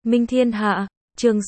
Minh Thiên Hạ, chương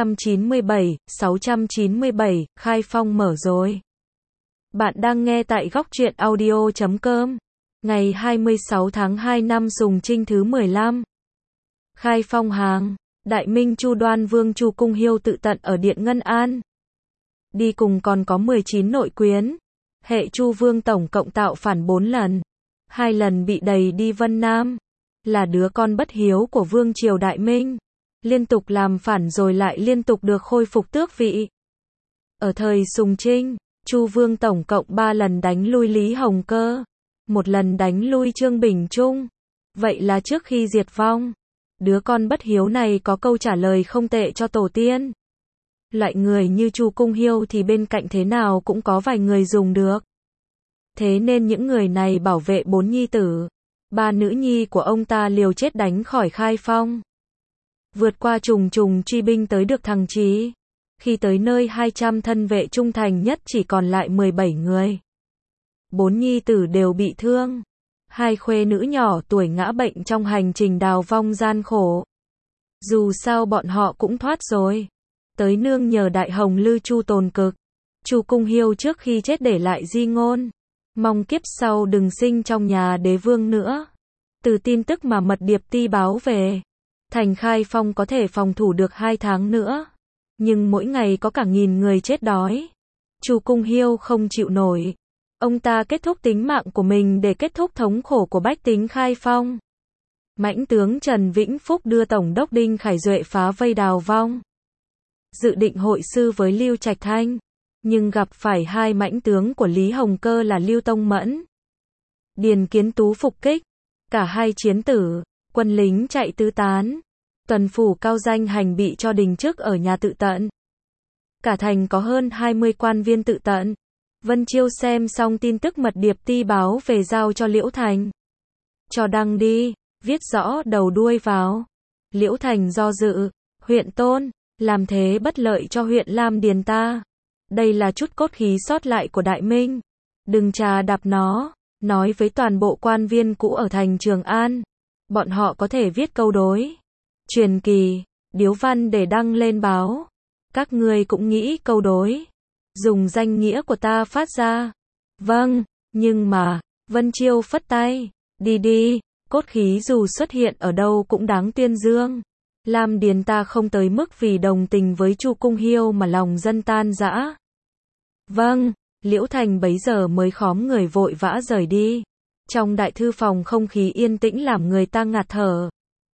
697, khai phong mở rồi. Bạn đang nghe tại góc truyện audio.com. Ngày 26 tháng 2 năm Sùng Trinh thứ 15. Khai phong hàng, Đại Minh Chu Đoan Vương Chu Cung Hiêu tự tận ở Điện Ngân An. Đi cùng còn có 19 nội quyến. Hệ Chu Vương tổng cộng tạo phản 4 lần. 2 lần bị đày đi Vân Nam. Là đứa con bất hiếu của Vương Triều Đại Minh. Liên tục làm phản rồi lại liên tục được khôi phục tước vị. Ở thời Sùng Trinh, Chu Vương tổng cộng 3 lần đánh lui Lý Hồng Cơ. 1 lần đánh lui Trương Bình Trung. Vậy là trước khi diệt vong, đứa con bất hiếu này có câu trả lời không tệ cho tổ tiên. Loại người như Chu Cung Hiêu thì bên cạnh thế nào cũng có vài người dùng được. Thế nên những người này bảo vệ 4 nhi tử, 3 nữ nhi của ông ta liều chết đánh khỏi khai phong. Vượt qua trùng trùng truy binh tới được Thằng Chí. Khi tới nơi 200 thân vệ trung thành nhất chỉ còn lại 17 người. 4 nhi tử đều bị thương. 2 khuê nữ nhỏ tuổi ngã bệnh trong hành trình đào vong gian khổ. Dù sao bọn họ cũng thoát rồi. Tới nương nhờ Đại Hồng Lư Chu Tồn Cực. Chu Cung Hiêu trước khi chết để lại di ngôn. Mong kiếp sau đừng sinh trong nhà đế vương nữa. Từ tin tức mà Mật Điệp Ti báo về, thành khai phong có thể phòng thủ được 2 tháng nữa. Nhưng mỗi ngày có cả 1000 người chết đói. Chu Cung Hiêu không chịu nổi. Ông ta kết thúc tính mạng của mình để kết thúc thống khổ của bách tính khai phong. Mãnh tướng Trần Vĩnh Phúc đưa Tổng đốc Đinh Khải Duệ phá vây đào vong. Dự định hội sư với Lưu Trạch Thanh. Nhưng gặp phải 2 mãnh tướng của Lý Hồng Cơ là Lưu Tông Mẫn, Điền Kiến Tú phục kích. Cả 2 chiến tử, quân lính chạy tứ tán. Tuần phủ Cao Danh Hành bị cho đình chức ở nhà tự tận. Cả thành có hơn 20 quan viên tự tận. Vân Chiêu xem xong tin tức Mật Điệp Ti báo về giao cho Liễu Thành. Cho đăng đi, viết rõ đầu đuôi vào. Liễu Thành do dự, huyện Tôn, làm thế bất lợi cho huyện Lam Điền ta. Đây là chút cốt khí sót lại của Đại Minh. Đừng trà đạp nó, nói với toàn bộ quan viên cũ ở thành Trường An. Bọn họ có thể viết câu đối, truyền kỳ, điếu văn để đăng lên báo. Các ngươi cũng nghĩ câu đối, dùng danh nghĩa của ta phát ra. Vâng, nhưng mà, Vân Chiêu phất tay, đi đi, cốt khí dù xuất hiện ở đâu cũng đáng tuyên dương. Lam Điền ta không tới mức vì đồng tình với Chu Cung Hiêu mà lòng dân tan rã. Vâng, Liễu Thành bấy giờ mới khóm người vội vã rời đi. Trong đại thư phòng không khí yên tĩnh làm người ta ngạt thở.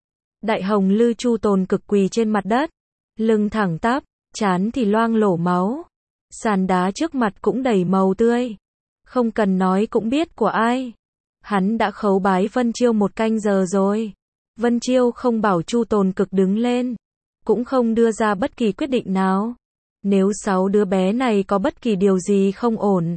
Đại Hồng Lư Chu Tồn Cực quỳ trên mặt đất, lưng thẳng tắp, trán thì loang lổ máu. Sàn đá trước mặt cũng đầy màu tươi. Không cần nói cũng biết của ai. Hắn đã khấu bái Vân Chiêu 1 canh giờ rồi. Vân Chiêu không bảo Chu Tồn Cực đứng lên, cũng không đưa ra bất kỳ quyết định nào. Nếu 6 đứa bé này có bất kỳ điều gì không ổn,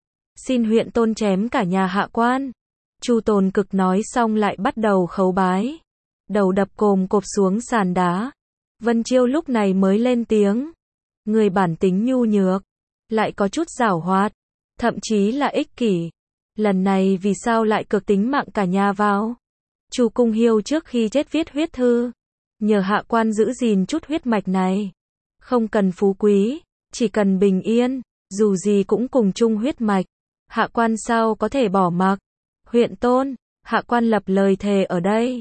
xin huyện Tôn chém cả nhà hạ quan. Chu Tồn Cực nói xong lại bắt đầu khấu bái. Đầu đập cồm cộp xuống sàn đá. Vân Chiêu lúc này mới lên tiếng. Người bản tính nhu nhược, lại có chút giảo hoạt, thậm chí là ích kỷ. Lần này vì sao lại cược tính mạng cả nhà vào? Chu Cung Hiêu trước khi chết viết huyết thư, nhờ hạ quan giữ gìn chút huyết mạch này. Không cần phú quý, chỉ cần bình yên, dù gì cũng cùng chung huyết mạch. Hạ quan sao có thể bỏ mặc? Huyện Tôn, hạ quan lập lời thề ở đây.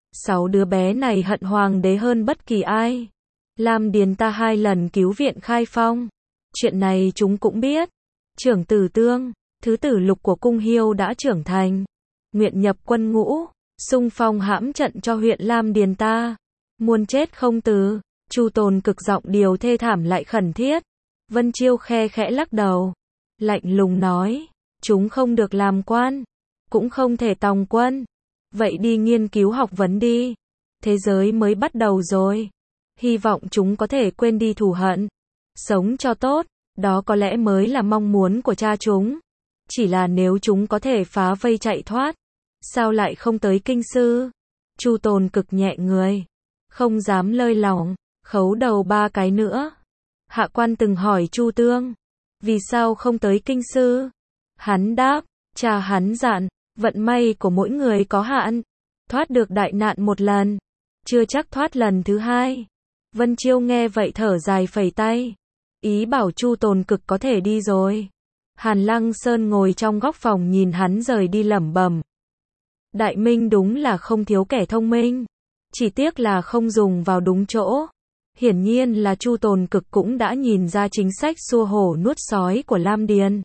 6 đứa bé này hận hoàng đế hơn bất kỳ ai. Lam Điền ta 2 lần cứu viện khai phong. Chuyện này chúng cũng biết. Trưởng tử Tương, thứ tử Lục của Cung Hiêu đã trưởng thành. Nguyện nhập quân ngũ, xung phong hãm trận cho huyện Lam Điền ta. Muôn chết không từ. Chu Tồn Cực giọng điều thê thảm lại khẩn thiết. Vân Chiêu khe khẽ lắc đầu, lạnh lùng nói, chúng không được làm quan, cũng không thể tòng quân. Vậy đi nghiên cứu học vấn đi. Thế giới mới bắt đầu rồi. Hy vọng chúng có thể quên đi thù hận, sống cho tốt, đó có lẽ mới là mong muốn của cha chúng. Chỉ là nếu chúng có thể phá vây chạy thoát, sao lại không tới kinh sư? Chu Tồn Cực nhẹ người, không dám lơi lỏng, khấu đầu 3 cái nữa. Hạ quan từng hỏi Chu Tương, vì sao không tới kinh sư? Hắn đáp, cha hắn dặn, vận may của mỗi người có hạn, thoát được đại nạn 1 lần, chưa chắc thoát lần thứ hai. Vân Chiêu nghe vậy thở dài phẩy tay. Ý bảo Chu Tồn Cực có thể đi rồi. Hàn Lăng Sơn ngồi trong góc phòng nhìn hắn rời đi lẩm bẩm. Đại Minh đúng là không thiếu kẻ thông minh. Chỉ tiếc là không dùng vào đúng chỗ. Hiển nhiên là Chu Tồn Cực cũng đã nhìn ra chính sách xua hổ nuốt sói của Lam Điền.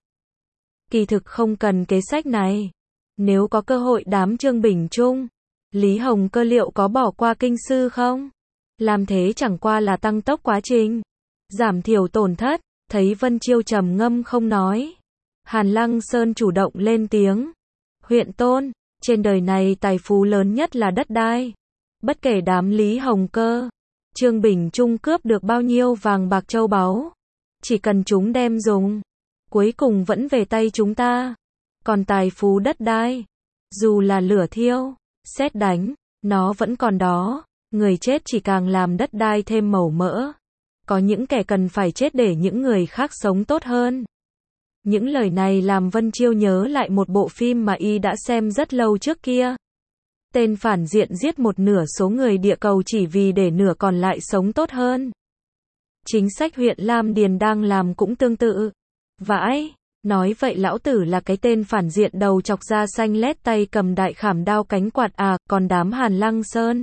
Kỳ thực không cần kế sách này. Nếu có cơ hội đám Trương Bình Trung, Lý Hồng Cơ liệu có bỏ qua kinh sư không? Làm thế chẳng qua là tăng tốc quá trình, giảm thiểu tổn thất. Thấy Vân Chiêu trầm ngâm không nói, Hàn Lăng Sơn chủ động lên tiếng. Huyện Tôn, trên đời này tài phú lớn nhất là đất đai. Bất kể đám Lý Hồng Cơ, Trương Bình Trung cướp được bao nhiêu vàng bạc châu báu, chỉ cần chúng đem dùng, cuối cùng vẫn về tay chúng ta. Còn tài phú đất đai, dù là lửa thiêu, sét đánh, nó vẫn còn đó. Người chết chỉ càng làm đất đai thêm màu mỡ. Có những kẻ cần phải chết để những người khác sống tốt hơn. Những lời này làm Vân Chiêu nhớ lại một bộ phim mà y đã xem rất lâu trước kia. Tên phản diện giết một nửa số người địa cầu chỉ vì để nửa còn lại sống tốt hơn. Chính sách huyện Lam Điền đang làm cũng tương tự. Vãi, nói vậy lão tử là cái tên phản diện đầu chọc da xanh lét tay cầm đại khảm đao cánh quạt à, còn đám Hàn Lăng Sơn,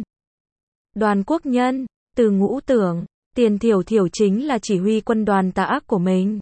Đoàn Quốc Nhân, Từ Ngũ Tưởng, Tiền Thiểu Thiểu chính là chỉ huy quân đoàn tà ác của mình.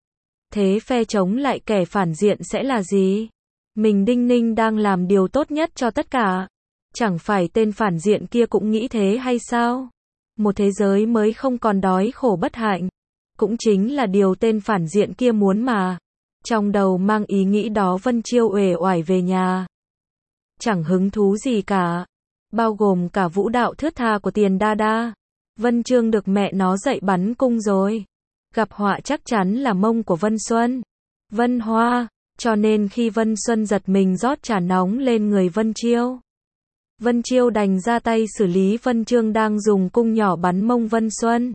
Thế phe chống lại kẻ phản diện sẽ là gì? Mình Đinh Ninh đang làm điều tốt nhất cho tất cả. Chẳng phải tên phản diện kia cũng nghĩ thế hay sao? Một thế giới mới không còn đói khổ bất hạnh. Cũng chính là điều tên phản diện kia muốn mà. Trong đầu mang ý nghĩ đó Vân Chiêu uể oải về nhà. Chẳng hứng thú gì cả. Bao gồm cả vũ đạo thướt tha của Tiền Đa Đa. Vân Trương được mẹ nó dạy bắn cung rồi. Gặp họa chắc chắn là mông của Vân Xuân, Vân Hoa, cho nên khi Vân Xuân giật mình rót trà nóng lên người Vân Chiêu. Vân Chiêu đành ra tay xử lý Vân Trương đang dùng cung nhỏ bắn mông Vân Xuân.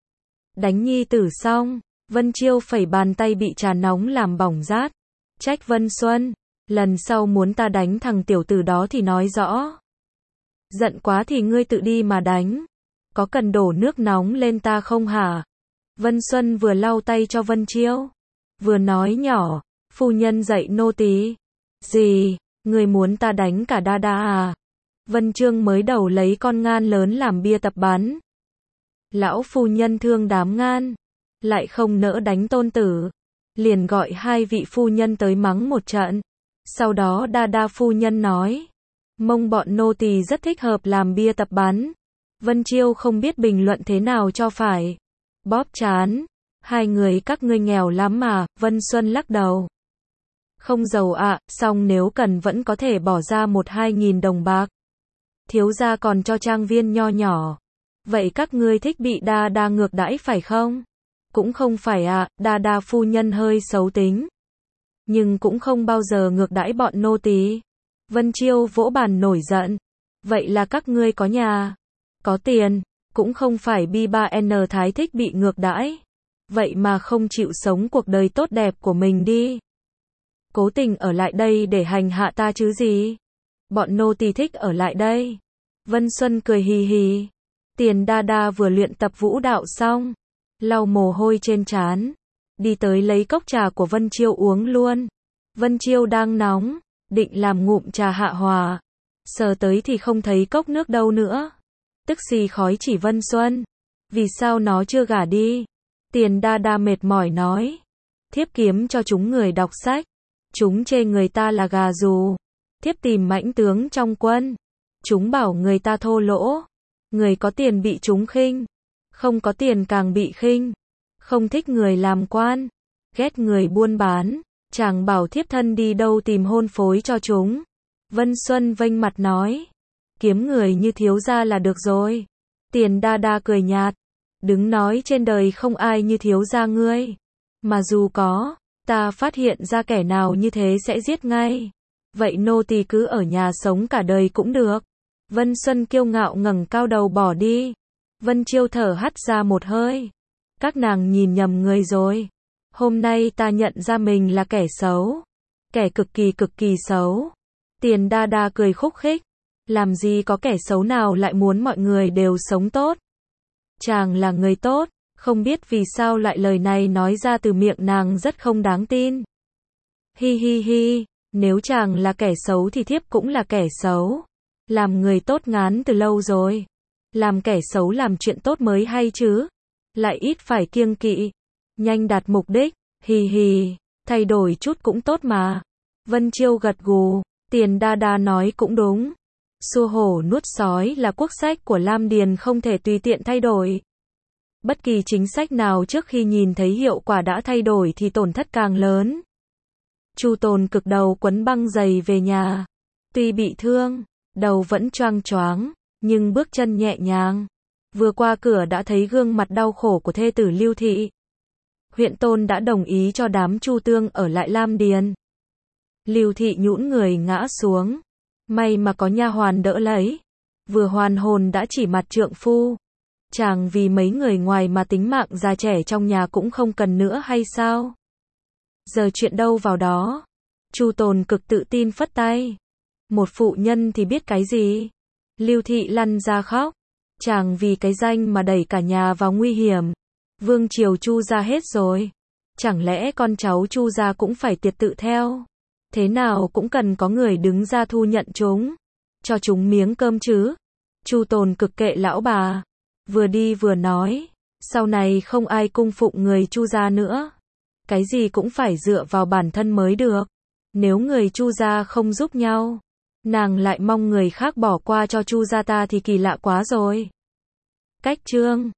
Đánh nhi tử xong, Vân Chiêu phẩy bàn tay bị trà nóng làm bỏng rát. Trách Vân Xuân, lần sau muốn ta đánh thằng tiểu tử đó thì nói rõ. Giận quá thì ngươi tự đi mà đánh. Có cần đổ nước nóng lên ta không hả? Vân Xuân vừa lau tay cho Vân Chiêu, vừa nói nhỏ, phu nhân dạy nô tỳ. Gì, người muốn ta đánh cả Đa Đa à? Vân Trương mới đầu lấy con ngan lớn làm bia tập bắn. Lão phu nhân thương đám ngan, lại không nỡ đánh tôn tử, liền gọi hai vị phu nhân tới mắng một trận. Sau đó Đa Đa phu nhân nói, mông bọn nô tỳ rất thích hợp làm bia tập bắn. Vân Chiêu không biết bình luận thế nào cho phải. Bóp chán, hai người các ngươi nghèo lắm mà. Vân Xuân lắc đầu. Không giàu ạ, song nếu cần vẫn có thể bỏ ra 1-2 nghìn đồng bạc. Thiếu gia còn cho trang viên nho nhỏ. Vậy các ngươi thích bị Đa Đa ngược đãi phải không? Cũng không phải ạ, Đa Đa phu nhân hơi xấu tính. Nhưng cũng không bao giờ ngược đãi bọn nô tỳ. Vân Chiêu vỗ bàn nổi giận. Vậy là các ngươi có nhà, có tiền, cũng không phải B3N thái thích bị ngược đãi. Vậy mà không chịu sống cuộc đời tốt đẹp của mình đi. Cố tình ở lại đây để hành hạ ta chứ gì. Bọn nô tỳ thích ở lại đây. Vân Xuân cười hì hì. Tiền Đa Đa vừa luyện tập vũ đạo xong, lau mồ hôi trên trán, đi tới lấy cốc trà của Vân Chiêu uống luôn. Vân Chiêu đang nóng, định làm ngụm trà hạ hòa. Sờ tới thì không thấy cốc nước đâu nữa. Tức xì khói chỉ Vân Xuân. Vì sao nó chưa gả đi? Tiền Đa Đa mệt mỏi nói. Thiếp kiếm cho chúng người đọc sách. Chúng chê người ta là gà rù. Thiếp tìm mãnh tướng trong quân. Chúng bảo người ta thô lỗ. Người có tiền bị chúng khinh. Không có tiền càng bị khinh. Không thích người làm quan. Ghét người buôn bán. Chàng bảo thiếp thân đi đâu tìm hôn phối cho chúng. Vân Xuân vênh mặt nói. Kiếm người như thiếu gia là được rồi. Tiền Đa Đa cười nhạt. Đứng nói trên đời không ai như thiếu gia ngươi. Mà dù có, ta phát hiện ra kẻ nào như thế sẽ giết ngay. Vậy nô tỳ cứ ở nhà sống cả đời cũng được. Vân Xuân kiêu ngạo ngẩng cao đầu bỏ đi. Vân Chiêu thở hắt ra một hơi. Các nàng nhìn nhầm người rồi. Hôm nay ta nhận ra mình là kẻ xấu. Kẻ cực kỳ xấu. Tiền Đa Đa cười khúc khích. Làm gì có kẻ xấu nào lại muốn mọi người đều sống tốt. Chàng là người tốt, không biết vì sao lại lời này nói ra từ miệng nàng rất không đáng tin. Hi hi hi, nếu chàng là kẻ xấu thì thiếp cũng là kẻ xấu. Làm người tốt ngán từ lâu rồi. Làm kẻ xấu làm chuyện tốt mới hay chứ. Lại ít phải kiêng kỵ. Nhanh đạt mục đích, hì hì, thay đổi chút cũng tốt mà. Vân Chiêu gật gù, Tiền Đa Đa nói cũng đúng. Xua hổ nuốt sói là quốc sách của Lam Điền không thể tùy tiện thay đổi. Bất kỳ chính sách nào trước khi nhìn thấy hiệu quả đã thay đổi thì tổn thất càng lớn. Chu Tồn Cực đầu quấn băng giày về nhà. Tuy bị thương, đầu vẫn choang choáng, nhưng bước chân nhẹ nhàng. Vừa qua cửa đã thấy gương mặt đau khổ của thê tử Lưu Thị. Huyện Tôn đã đồng ý cho đám Chu Tương ở lại Lam Điền. Lưu Thị nhũn người ngã xuống. May mà có nha hoàn đỡ lấy. Vừa hoàn hồn đã chỉ mặt trượng phu. Chàng vì mấy người ngoài mà tính mạng già trẻ trong nhà cũng không cần nữa hay sao? Giờ chuyện đâu vào đó. Chu Tồn Cực tự tin phất tay. Một phụ nhân thì biết cái gì? Lưu Thị lăn ra khóc. Chàng vì cái danh mà đẩy cả nhà vào nguy hiểm. Vương triều Chu gia hết rồi. Chẳng lẽ con cháu Chu gia cũng phải tiệt tự theo? Thế nào cũng cần có người đứng ra thu nhận chúng. Cho chúng miếng cơm chứ. Chu Tồn Cực kệ lão bà. Vừa đi vừa nói. Sau này không ai cung phụng người Chu gia nữa. Cái gì cũng phải dựa vào bản thân mới được. Nếu người Chu gia không giúp nhau, nàng lại mong người khác bỏ qua cho Chu gia ta thì kỳ lạ quá rồi. Cách chương